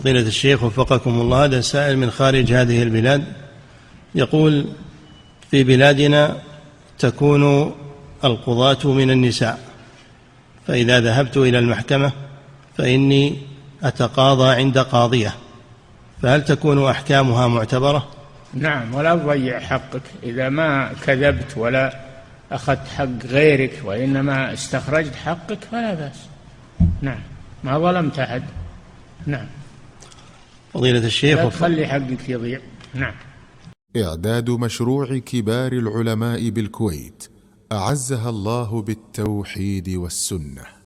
فضيلة الشيخ وفقكم الله، هذا سائل من خارج هذه البلاد يقول: في بلادنا تكون القضاة من النساء، فإذا ذهبت إلى المحكمة فإني أتقاضى عند قاضية، فهل تكون أحكامها معتبرة؟ نعم، ولا تضيع حقك إذا ما كذبت ولا أخذت حق غيرك وإنما استخرجت حقك فلا بأس. نعم، ما ظلمت أحد. نعم. فضيلة الشيخ لا تخلي حقك يضيع. نعم. إعداد مشروع كبار العلماء بالكويت أعزها الله بالتوحيد والسنة.